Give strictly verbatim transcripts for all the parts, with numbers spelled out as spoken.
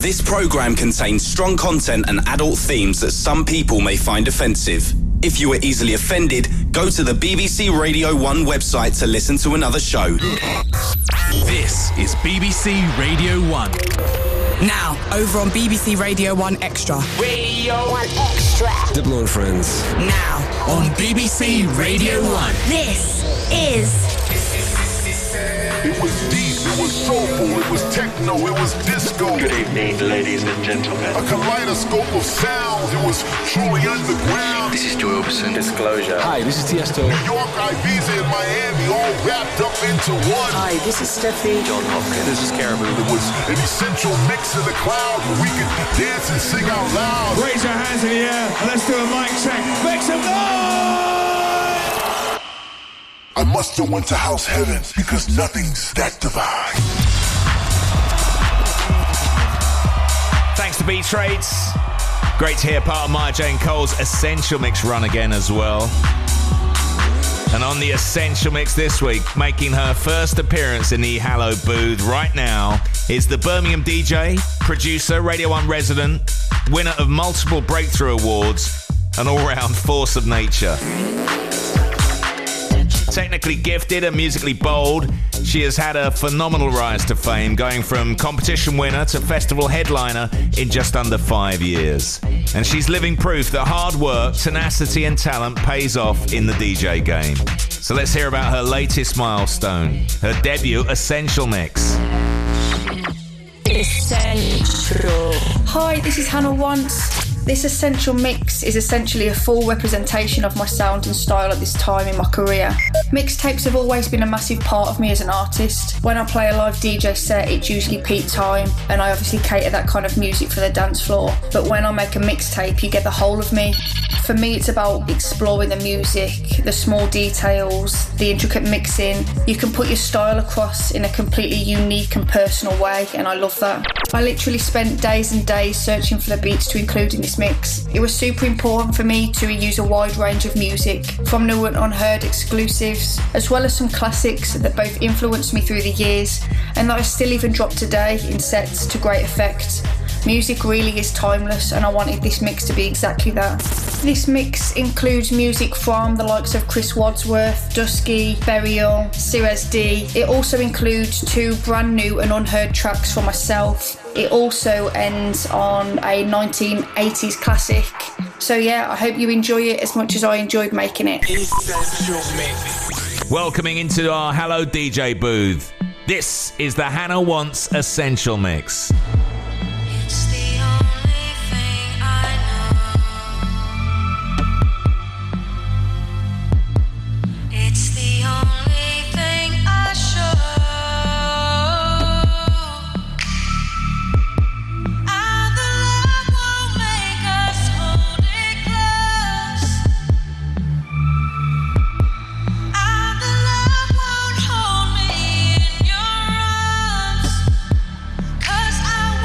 This programme contains strong content and adult themes that some people may find offensive. If you are easily offended, go to the B B C Radio one website to listen to another show. This is B B C Radio one. Now, over on B B C Radio one Extra. Radio one Extra. Diplo and Friends. Now, on B B C Radio one. This is... It was deep, it was soulful, it was techno, it was disco. Good evening, ladies and gentlemen. A kaleidoscope of sounds, it was truly underground. This is Joy Orbison. Disclosure. Hi, this is Tiesto. New York, Ibiza, and Miami all wrapped up into one. Hi, this is Steffi. John Hopkins. This is Caribou. It was an essential mix in the cloud where we could dance and sing out loud. Raise your hands in the air and let's do a mic check. Make some noise! I must have went to house heaven because nothing's that divine. Thanks to Beat Trades. Great to hear part of Maya Jane Cole's Essential Mix run again as well. And on the Essential Mix this week, making her first appearance in the Hallow booth right now, is the Birmingham D J, producer, Radio one resident, winner of multiple Breakthrough Awards, an all-round force of nature. Technically gifted and musically bold, she has had a phenomenal rise to fame, going from competition winner to festival headliner in just under five years. And she's living proof that hard work, tenacity and talent pays off in the D J game. So let's hear about her latest milestone, her debut Essential Mix. Essential. Hi, this is Hannah Once. This Essential Mix is essentially a full representation of my sound and style at this time in my career. Mixtapes have always been a massive part of me as an artist. When I play a live D J set, it's usually peak time, and I obviously cater that kind of music for the dance floor. But when I make a mixtape, you get the whole of me. For me, it's about exploring the music, the small details, the intricate mixing. You can put your style across in a completely unique and personal way, and I love that. I literally spent days and days searching for the beats to include in this mix. It was super important for me to use a wide range of music, from new and unheard exclusives, as well as some classics that both influenced me through the years and that I still even drop today in sets to great effect. Music really is timeless, and I wanted this mix to be exactly that. This mix includes music from the likes of Chris Wadsworth, Dusky, Burial, Suez D. It also includes two brand new and unheard tracks from myself. It also ends on a nineteen eighties classic. So yeah, I hope you enjoy it as much as I enjoyed making it. Welcoming into our Hello D J booth, this is the Hannah Wants Essential Mix. I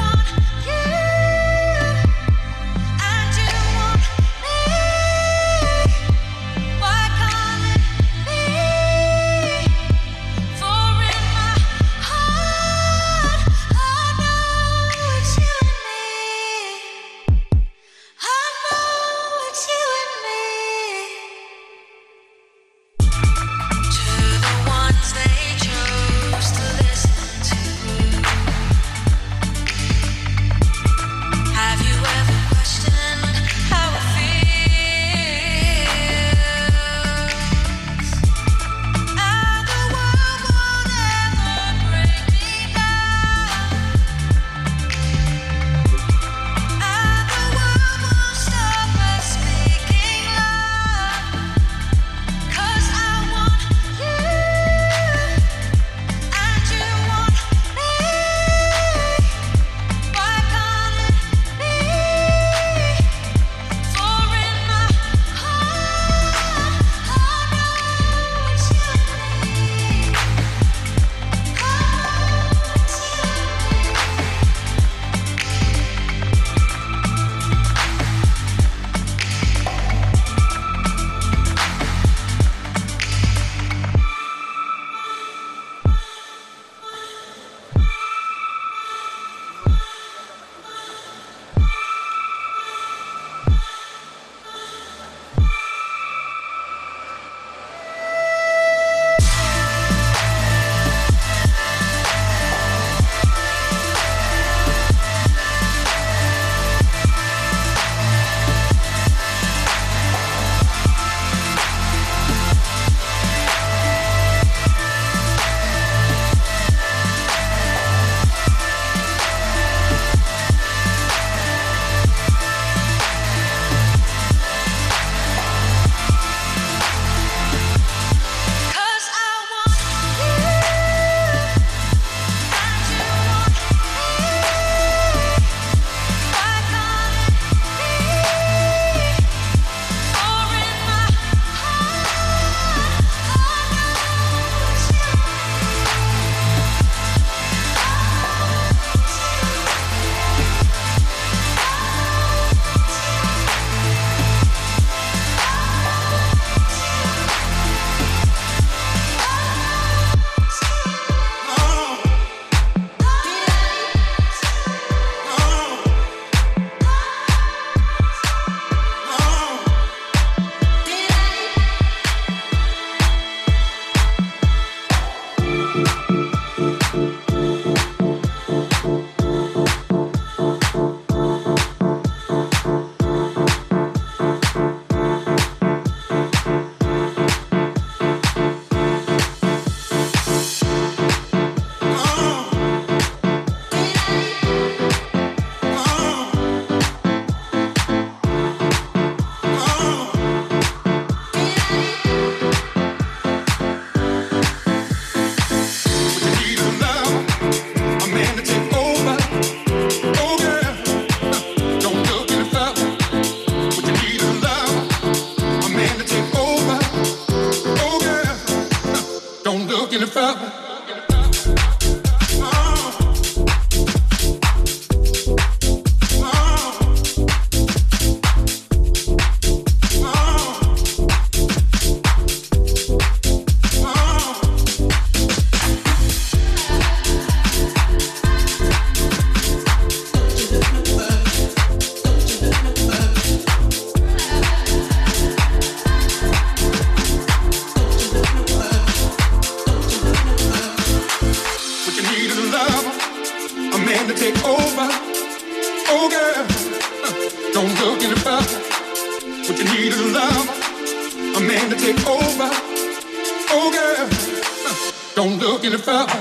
What you need is love, a man to take over. Oh girl, don't look any further.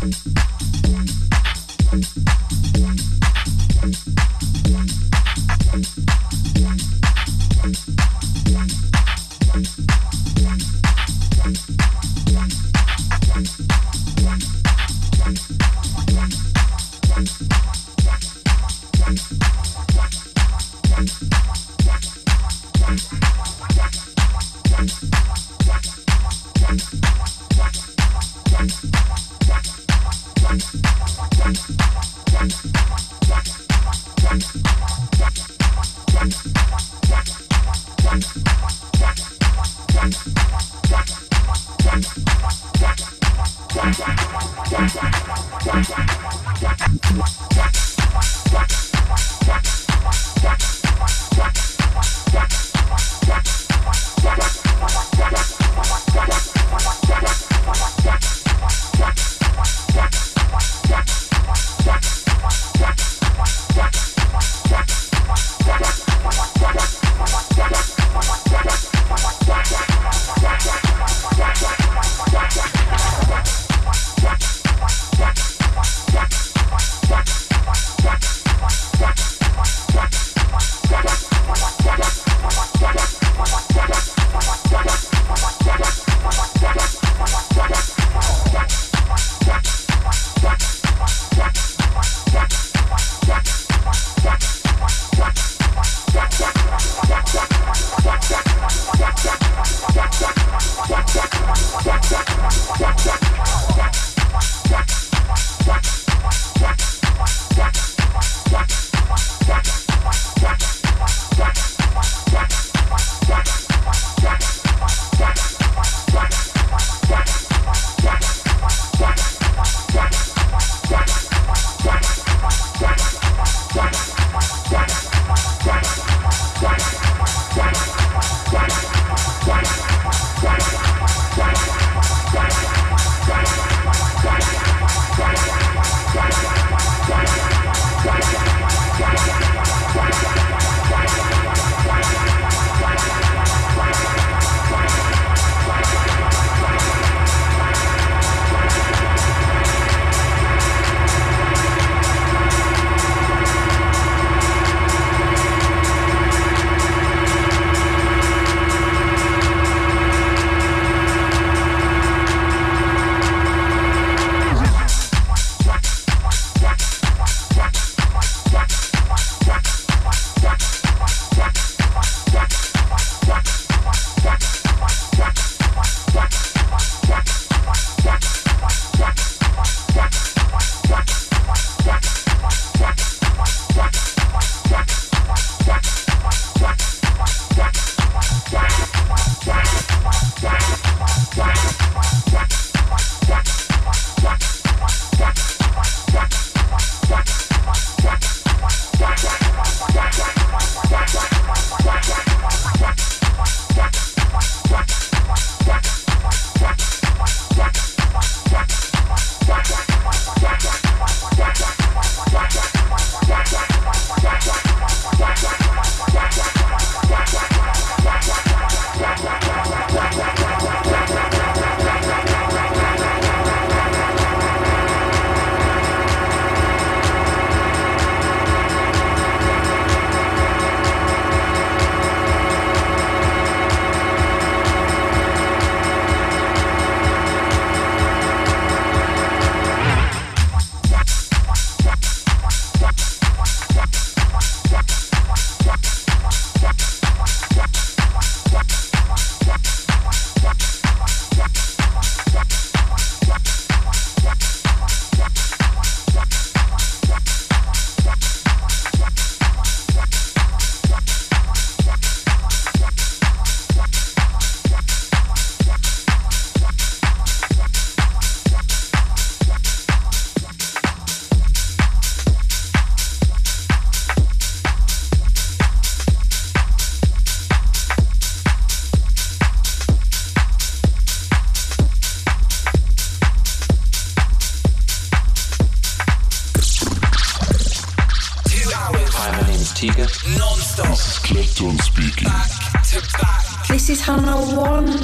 Tiga. Non-stop. This is Clapton speaking. This is Hannah Wants,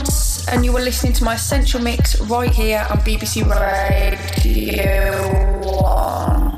and you are listening to my Essential Mix right here on B B C Radio one.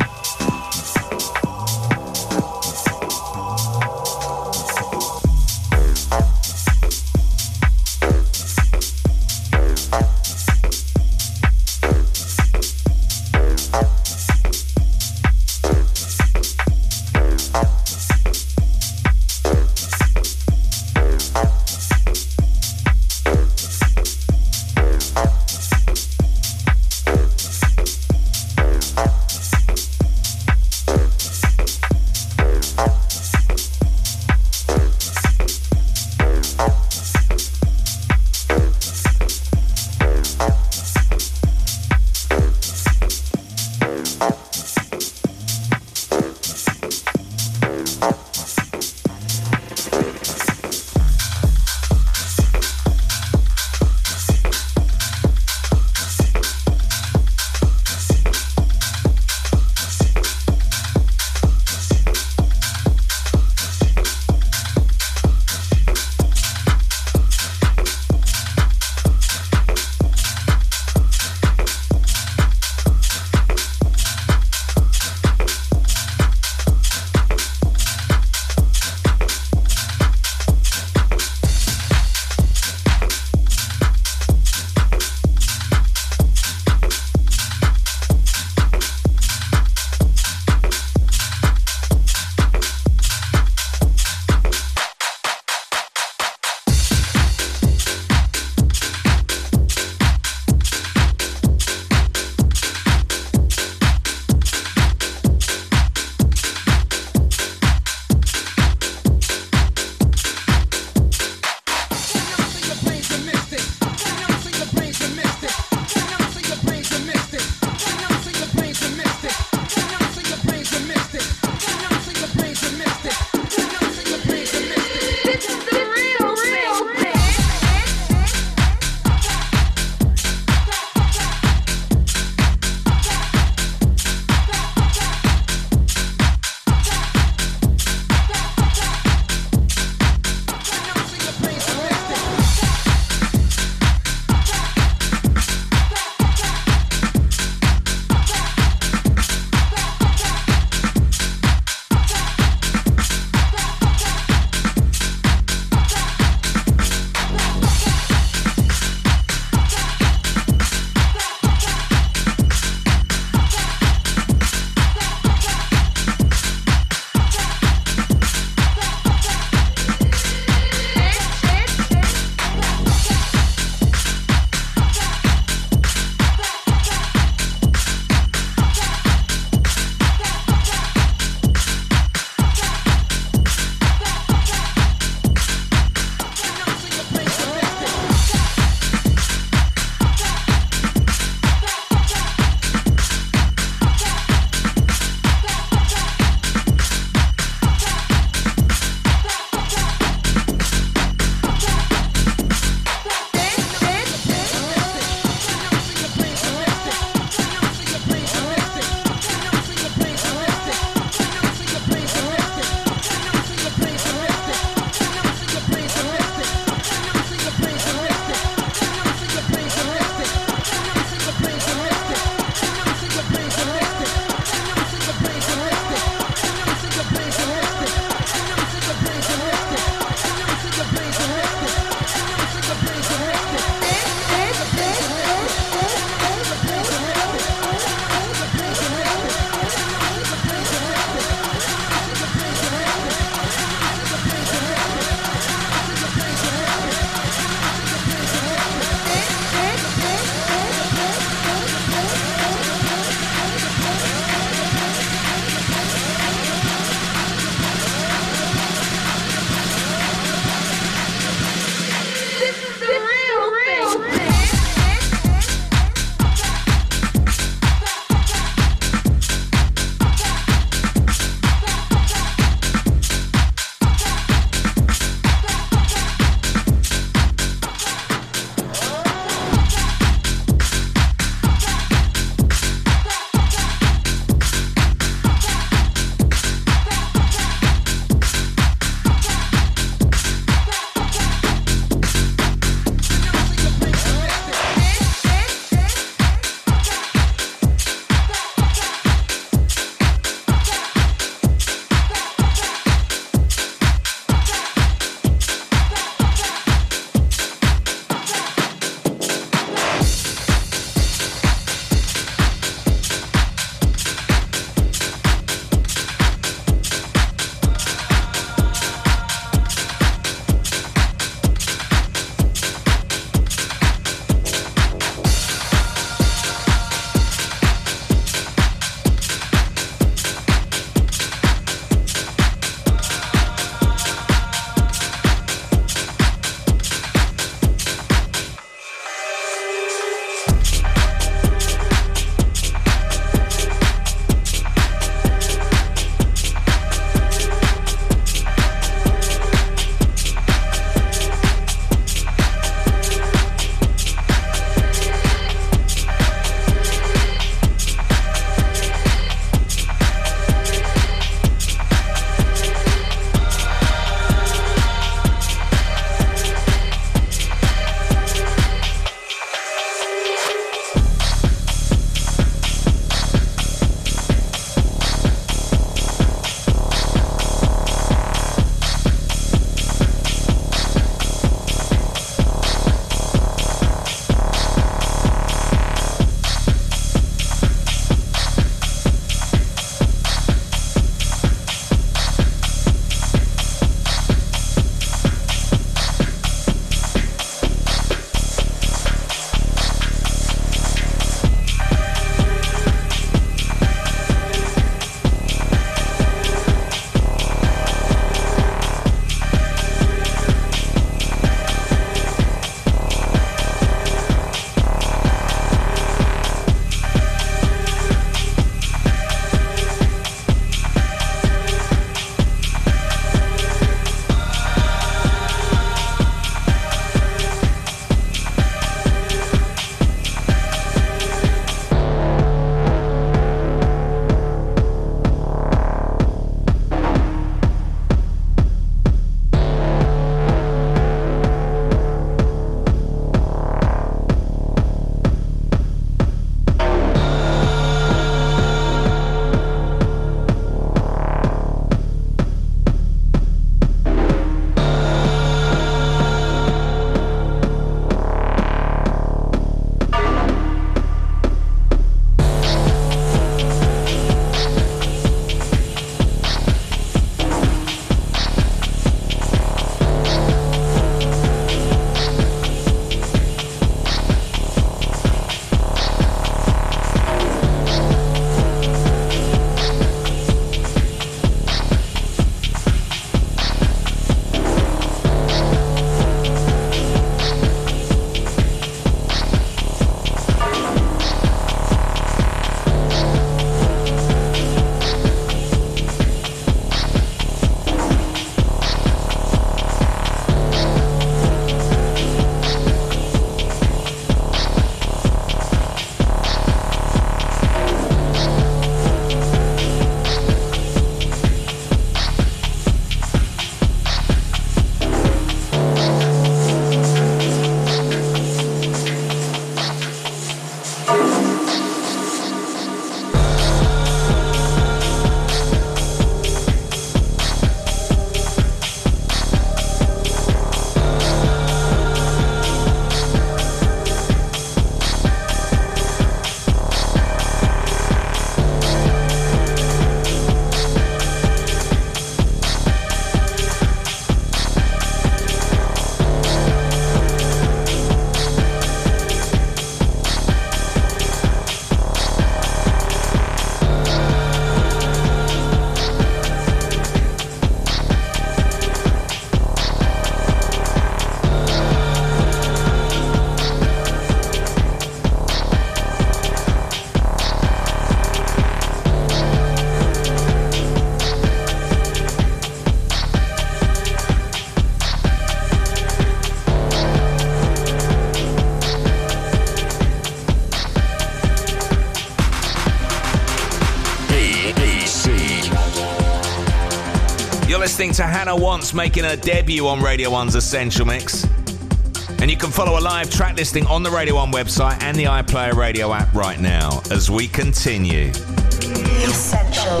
You're listening to Hannah Wants, making her debut on Radio one's Essential Mix. And you can follow a live track listing on the Radio one website and the iPlayer Radio app right now as we continue. Essential.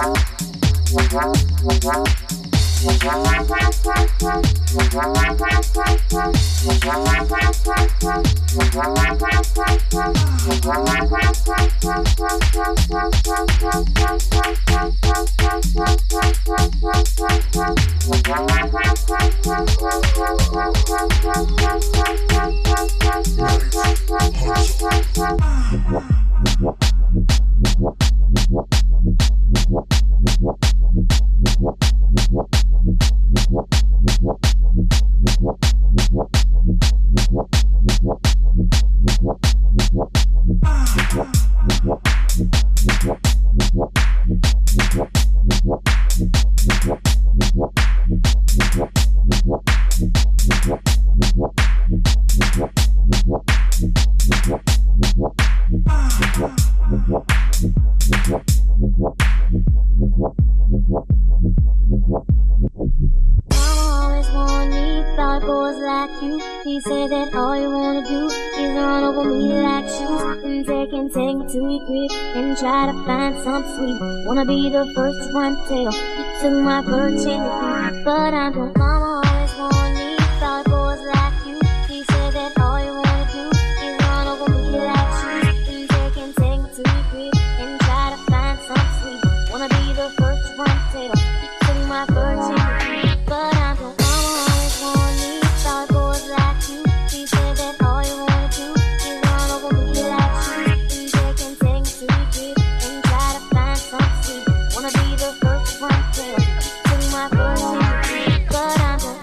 Wanna be the first one to tell you took my virginity, but I don't. Mama always warned me about boys like you. He said that all you wanna do is run over me like shoes, and take and take me to your crib and try to find some sweet. Wanna be the first one to tell you took my virginity, but I don't. Mama always warned me about boys like you. He said that all you wanna do is run over me like shoes, and take and take me to your crib and try to find some sweet. Wanna be the first one to tell you took my virginity, but I don't.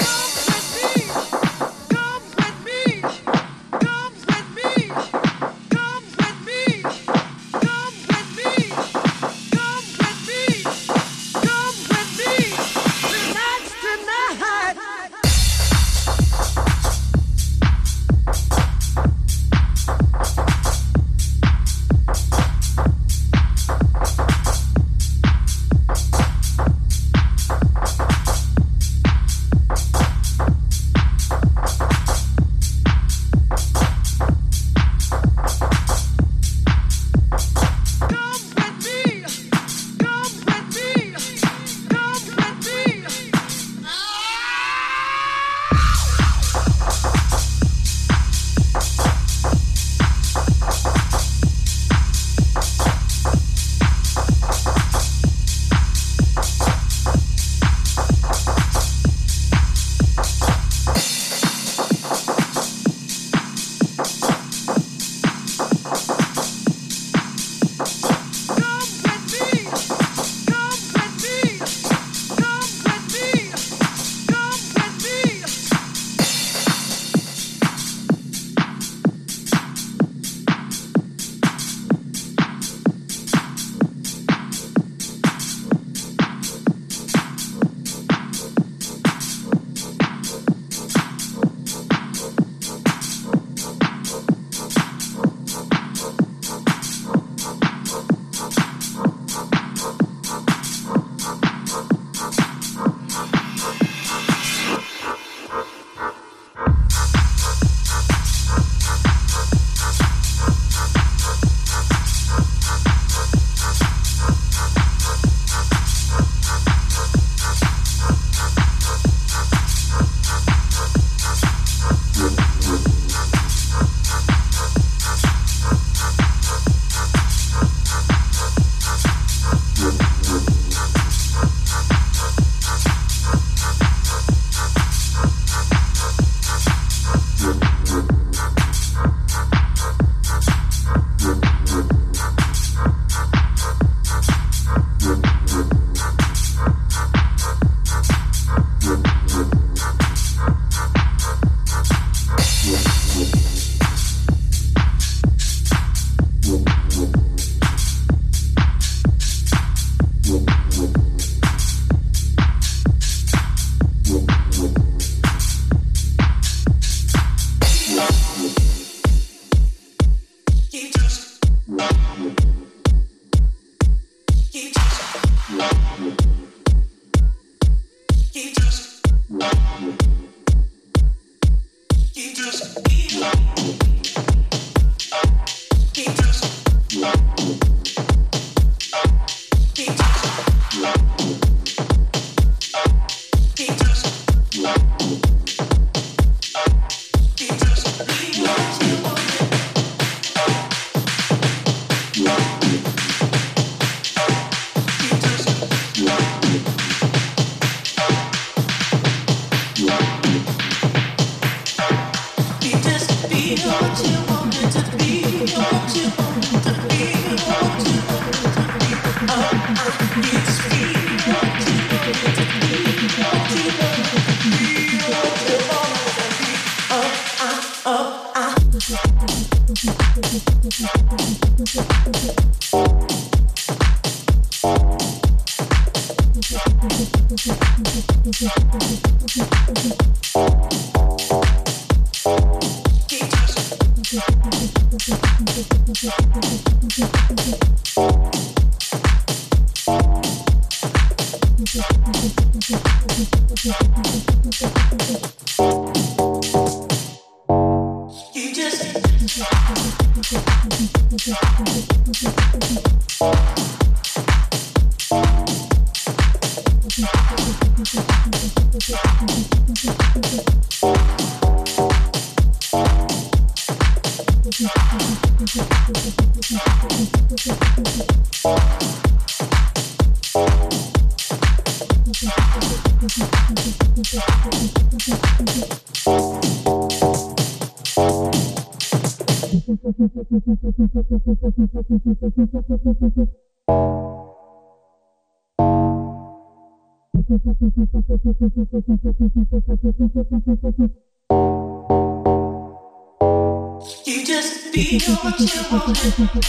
You just feel what you want.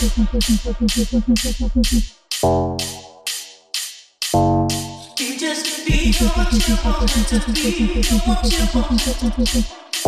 You just feel what you want to feel what you want to be.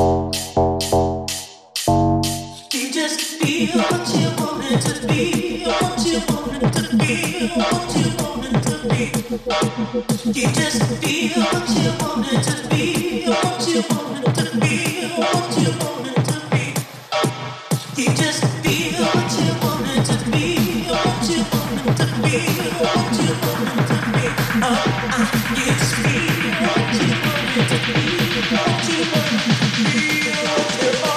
You just feel what you want to be, what you want to be, what you want to be. You just feel what you want to be, what you want to be, what you want to be. You just feel what you want to be, what you want to be, what you want to be. Oh, uh, you just feel what you want to be, what you want to be, what you want to be.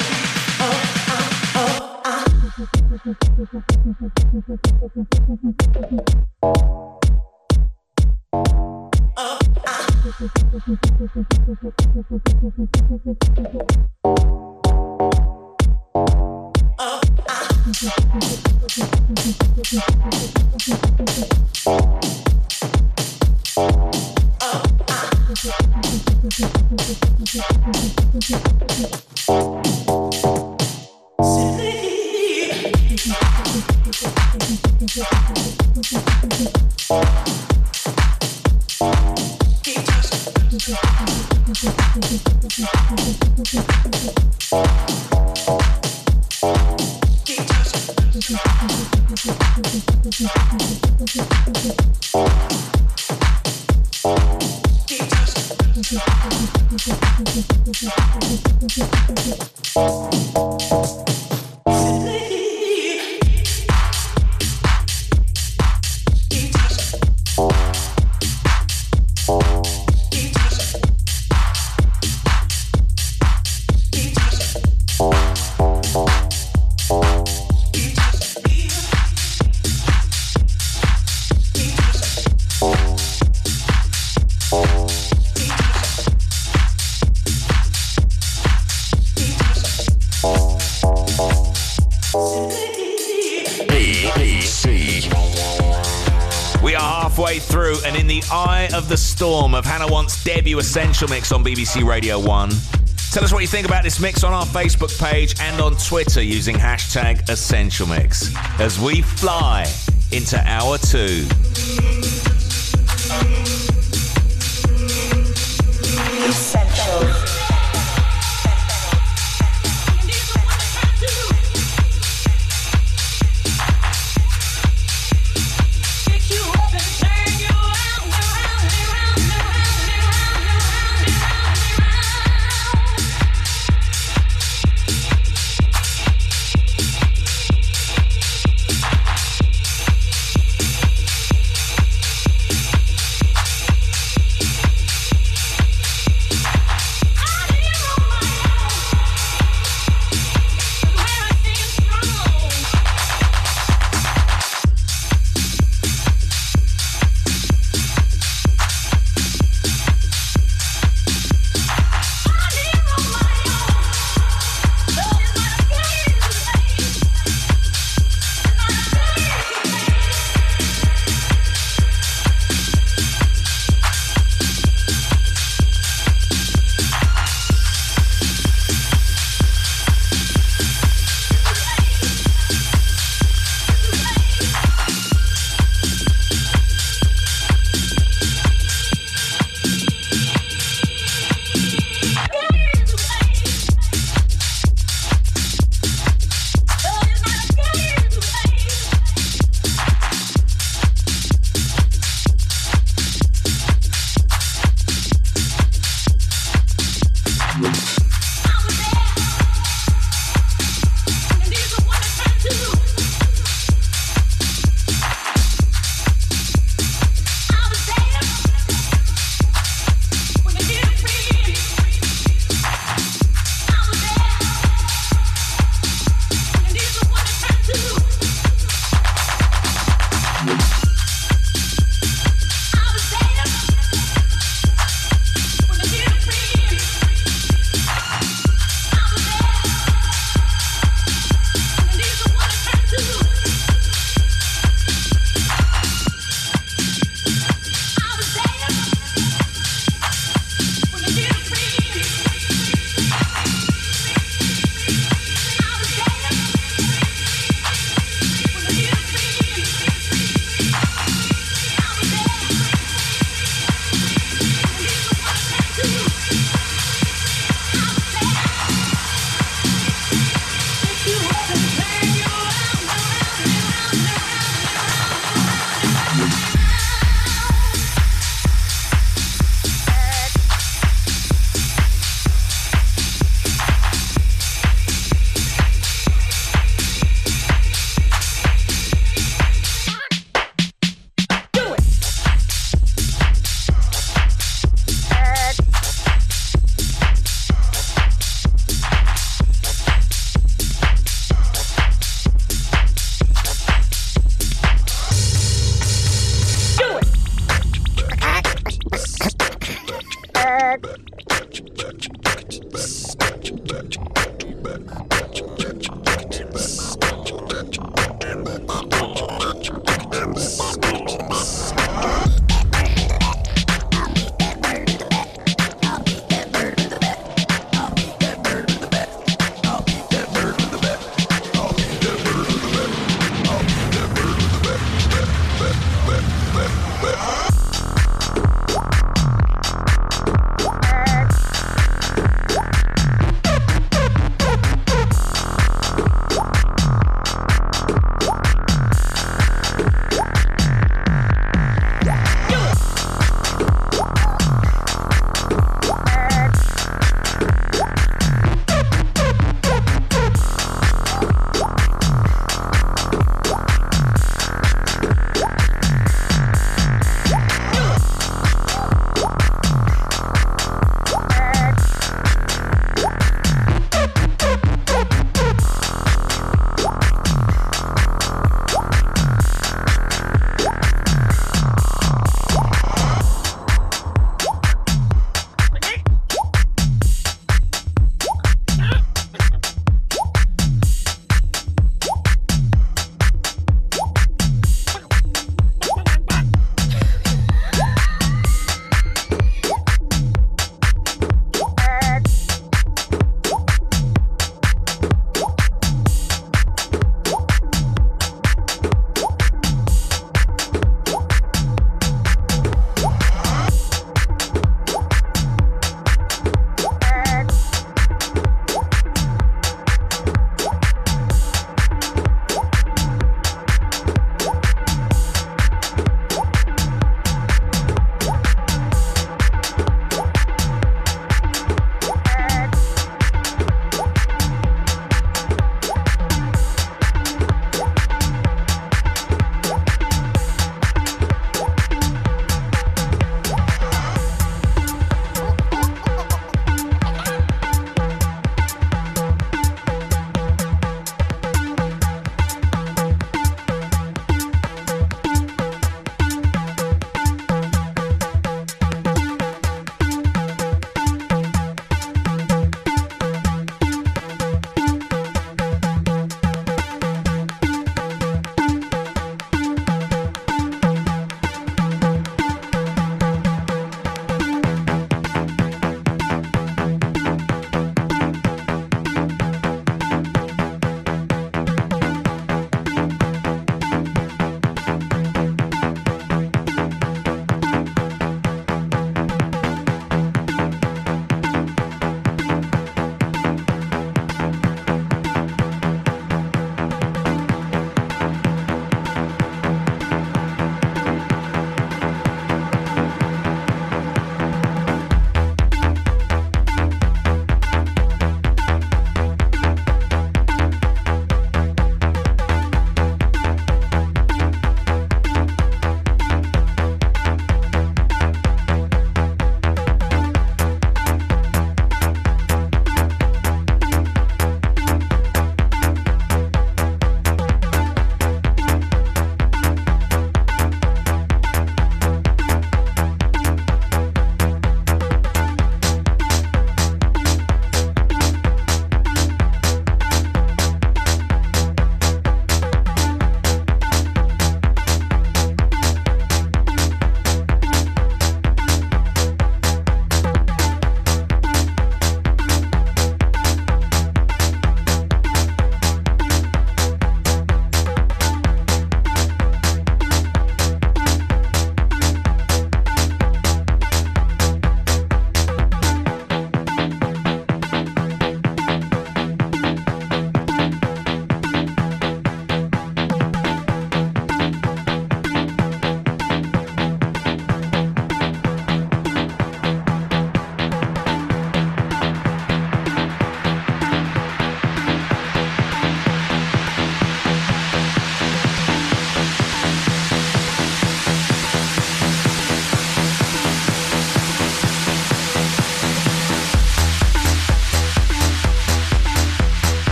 Of the storm of Hannah Want's debut Essential Mix on B B C Radio one. Tell us what you think about this mix on our Facebook page and on Twitter using hashtag Essential Mix as we fly into hour two. Essential.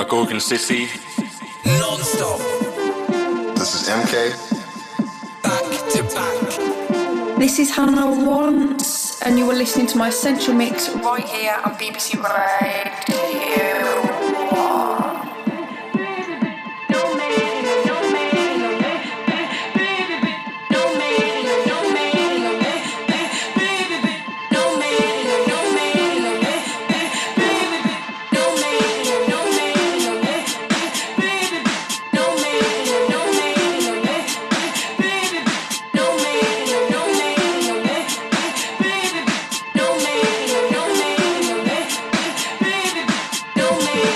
Gorgon City. Non-stop. This is M K. Back to back. This is Hannah Once, and you are listening to my Essential Mix right here on B B C Radio one. No man.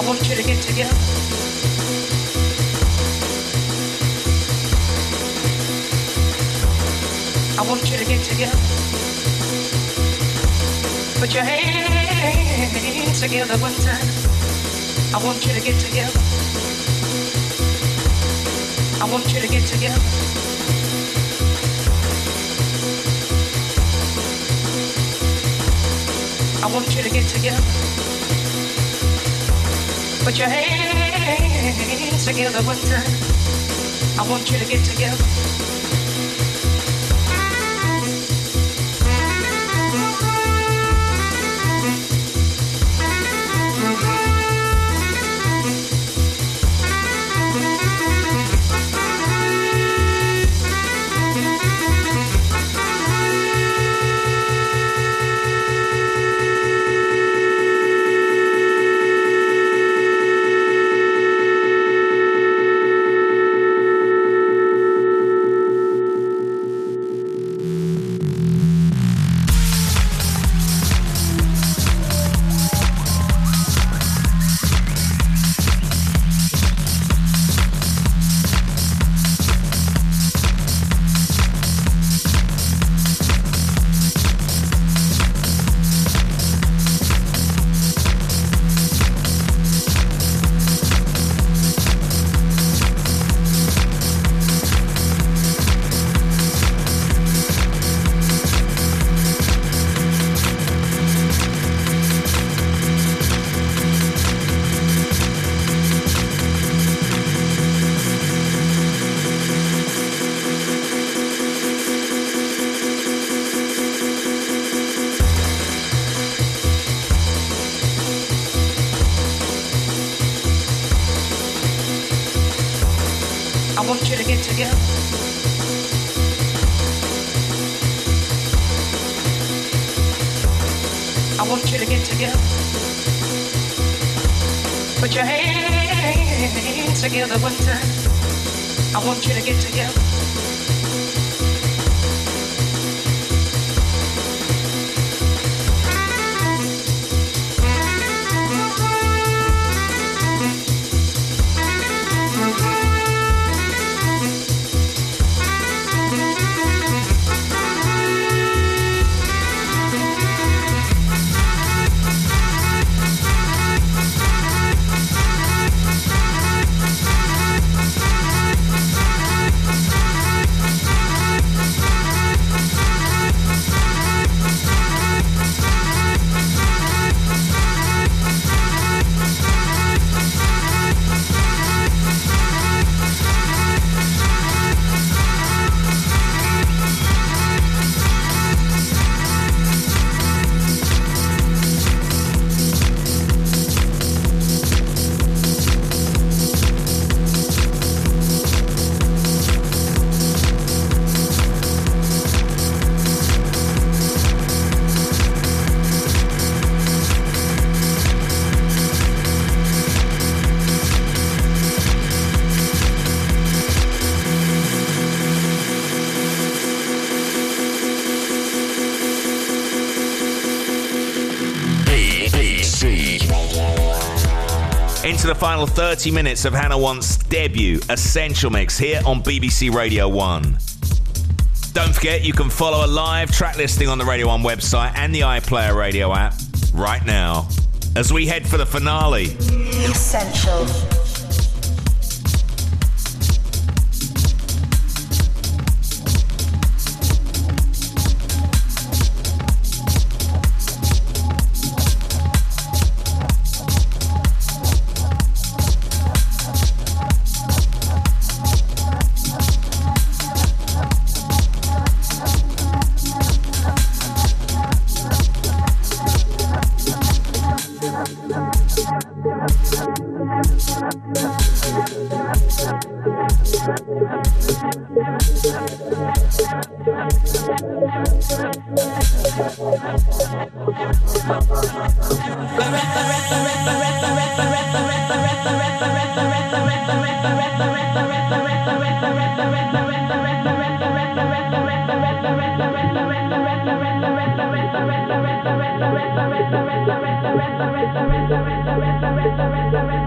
want you to get together. I want you to get together. Put your hands together one time. I want you to get together. I want you to get together. I want you to get together. Put your hands together one time. I want you to get together. I want you to get together. I want you to get together. Put your hands together one time. I want you to get together. Into the final thirty minutes of Hannah Want's debut, Essential Mix, here on B B C Radio one. Don't forget, you can follow a live track listing on the Radio one website and the iPlayer Radio app right now, as we head for the finale. Essential. We'll be right back.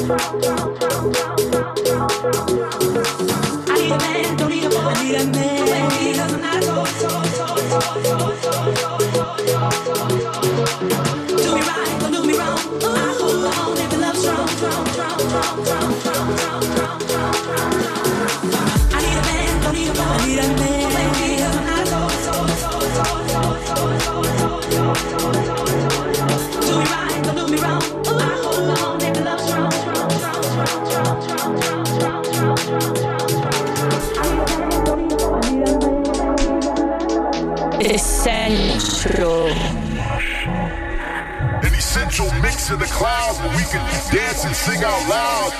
Essential. An essential mix in the clouds where we can dance and sing out loud.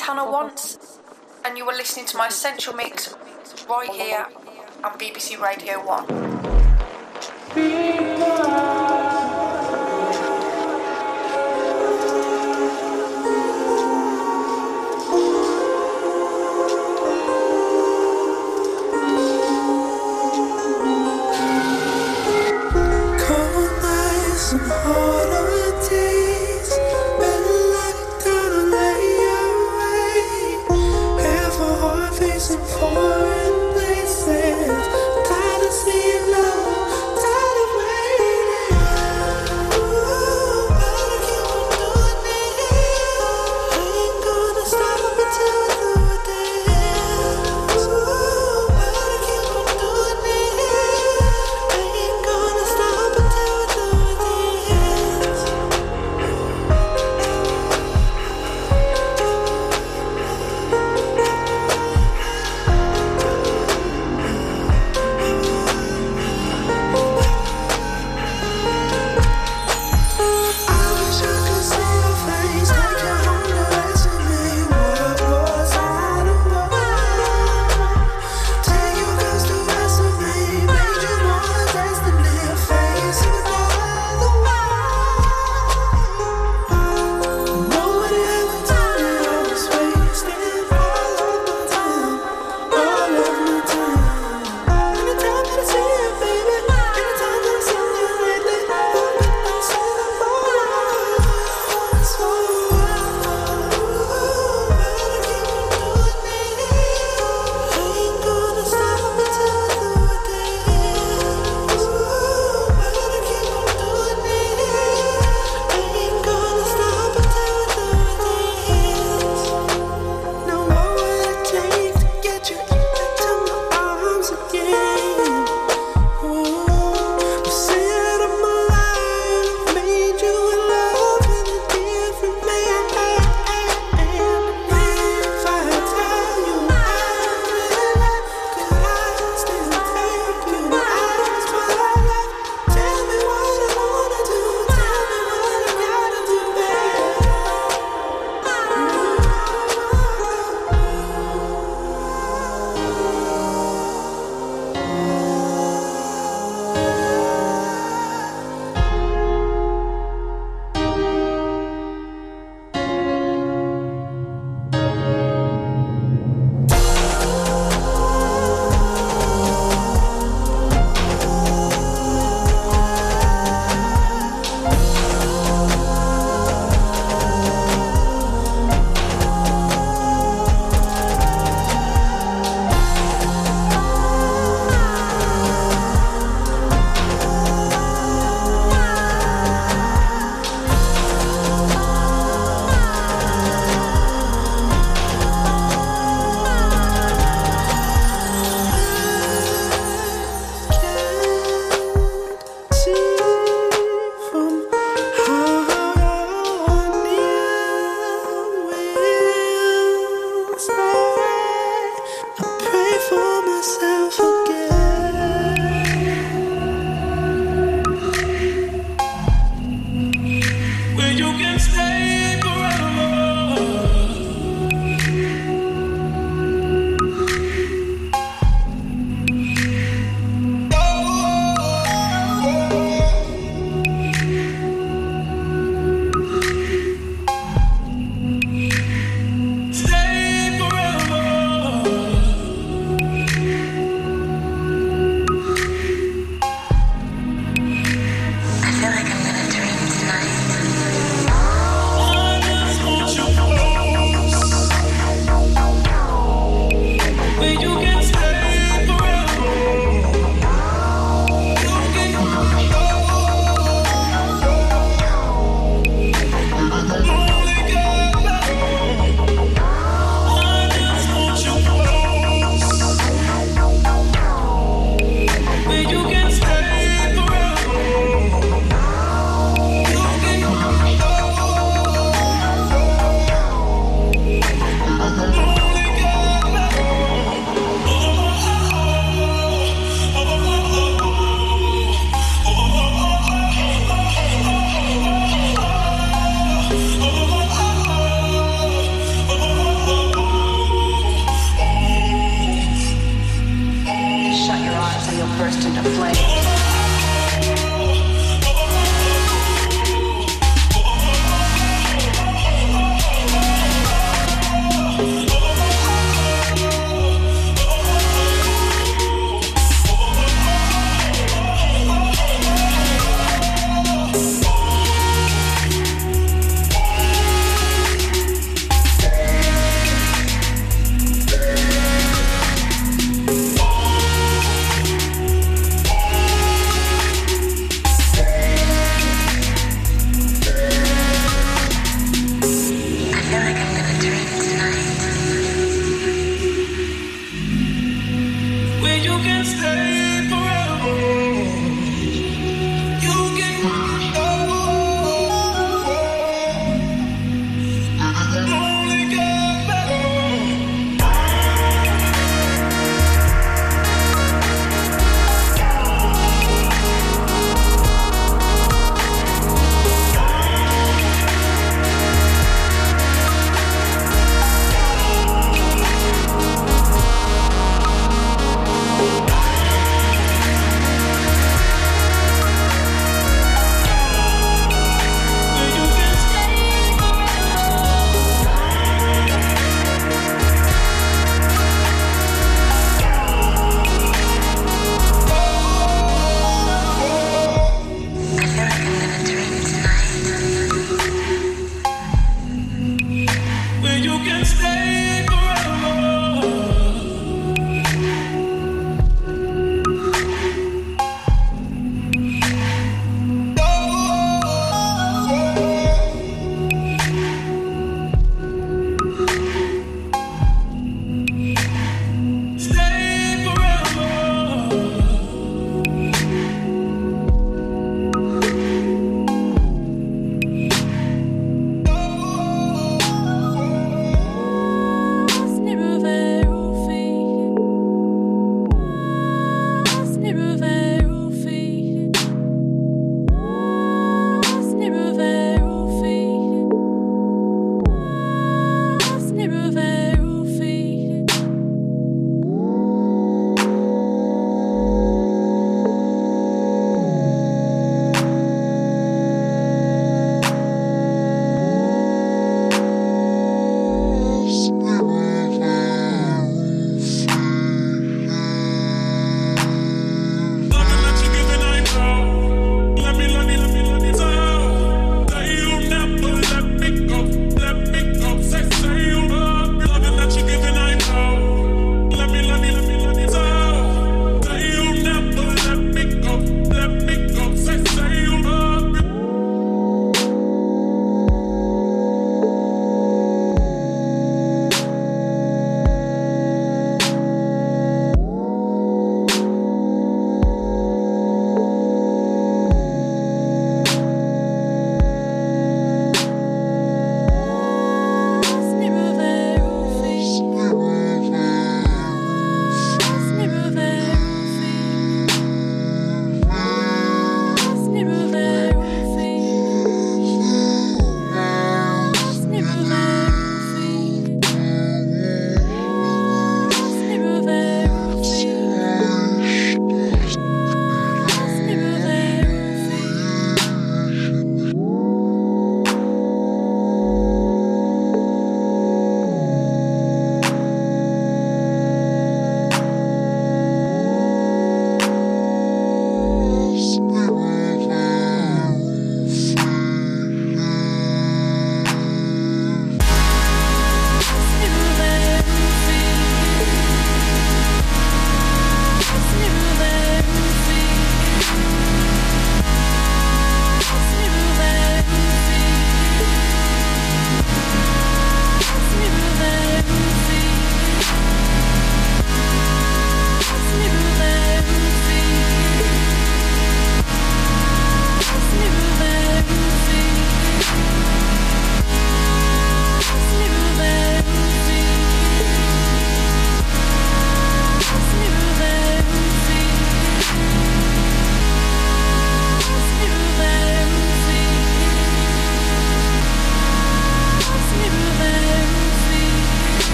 Hannah Wants, and you are listening to my Essential Mix right here on B B C Radio one. Foreign places, tired of seeing love, tired of waiting.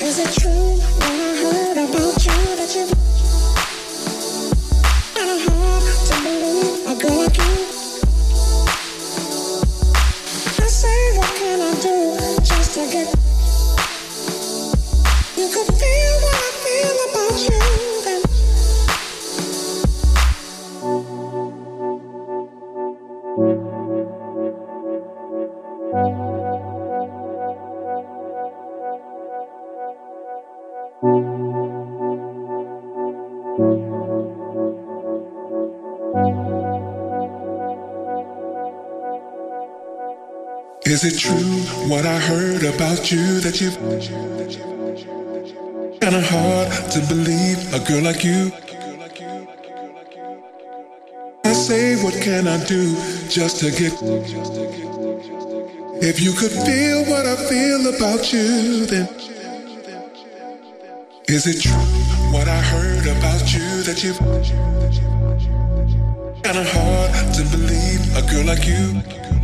Is it true when I heard about you that you've kind of hard to believe a girl like you? I say, what can I do just to get you could feel what I feel about you then? Is it true what I heard about you that you've kinda hard to believe a girl like you? I say, what can I do just to get? If you could feel what I feel about you, then is it true what I heard about you that you've kinda hard to believe a girl like you?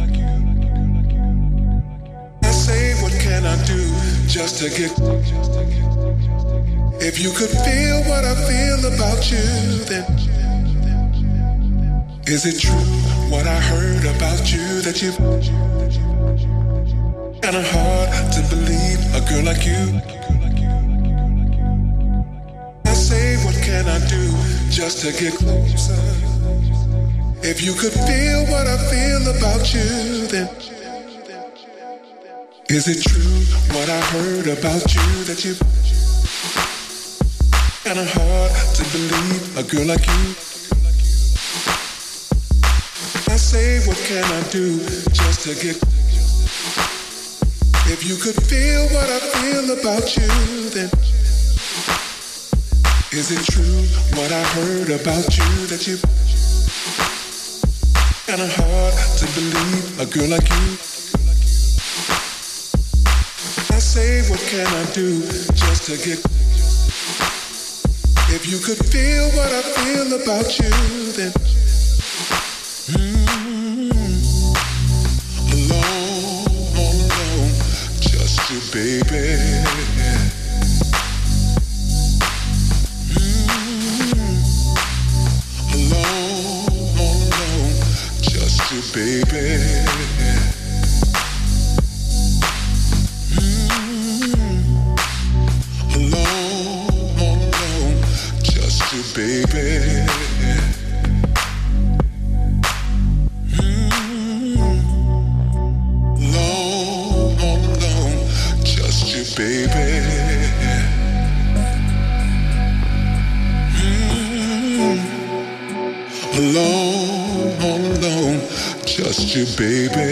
I say, what can I do just to get? If you could feel what I feel about you, then is it true what I heard about you that you've kinda hard to believe a girl like you? I say, what can I do just to get closer? If you could feel what I feel about you, then is it true what I heard about you that you've kinda hard to believe a girl like you? I say, what can I do just to get? If you could feel what I feel about you, then is it true what I heard about you that you kinda hard to believe a girl like you? I say, what can I do just to get? If you could feel what I feel about you, then mm, alone, all alone, just you, baby. Mm, alone, all alone, just you, baby. Baby, mm, alone, all alone, just you, baby. Mm, alone, all alone, just you, baby.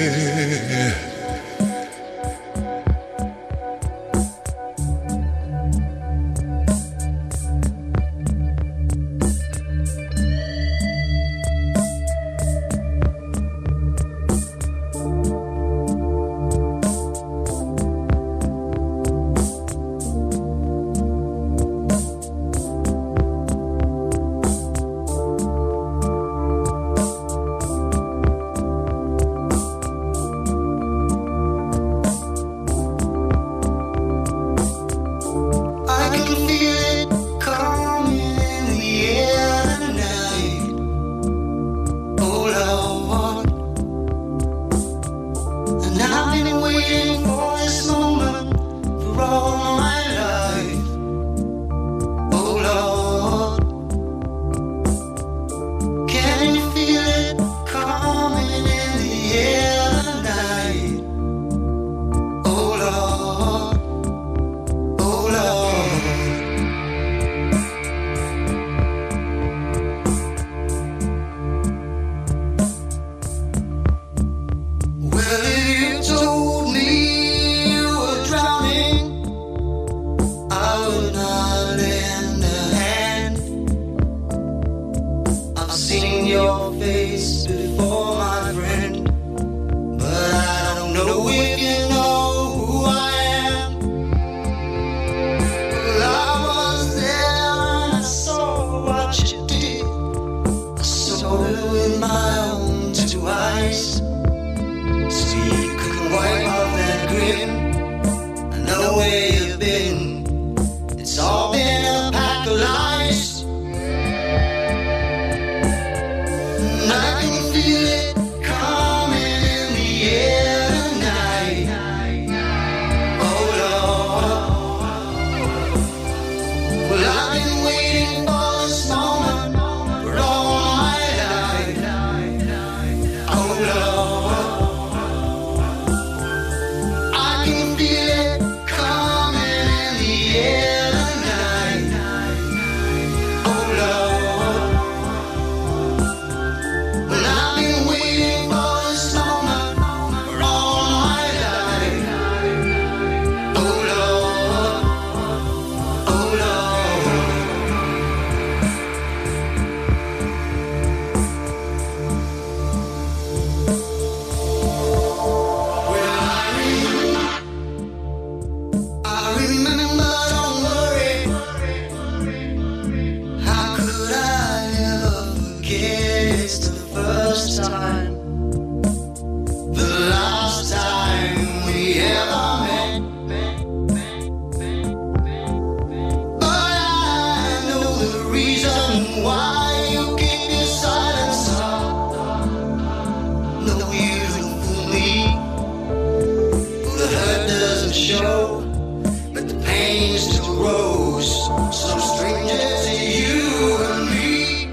some stranger to you and me.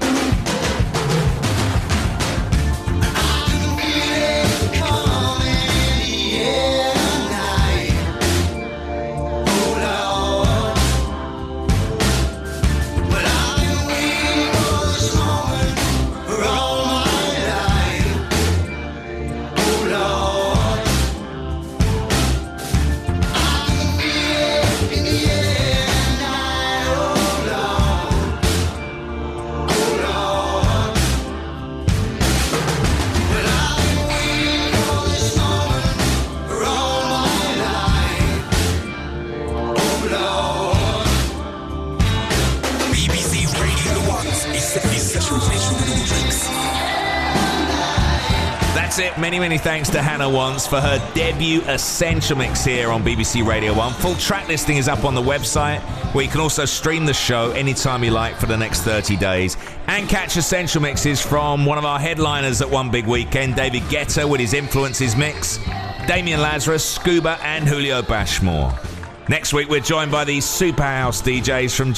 That's it. Many, many thanks to Hannah Wants for her debut Essential Mix here on B B C Radio one. Full track listing is up on the website, where you can also stream the show anytime you like for the next thirty days. And catch Essential Mixes from one of our headliners at One Big Weekend, David Guetta with his Influences mix, Damian Lazarus, Scuba and Julio Bashmore. Next week we're joined by these super house D Js from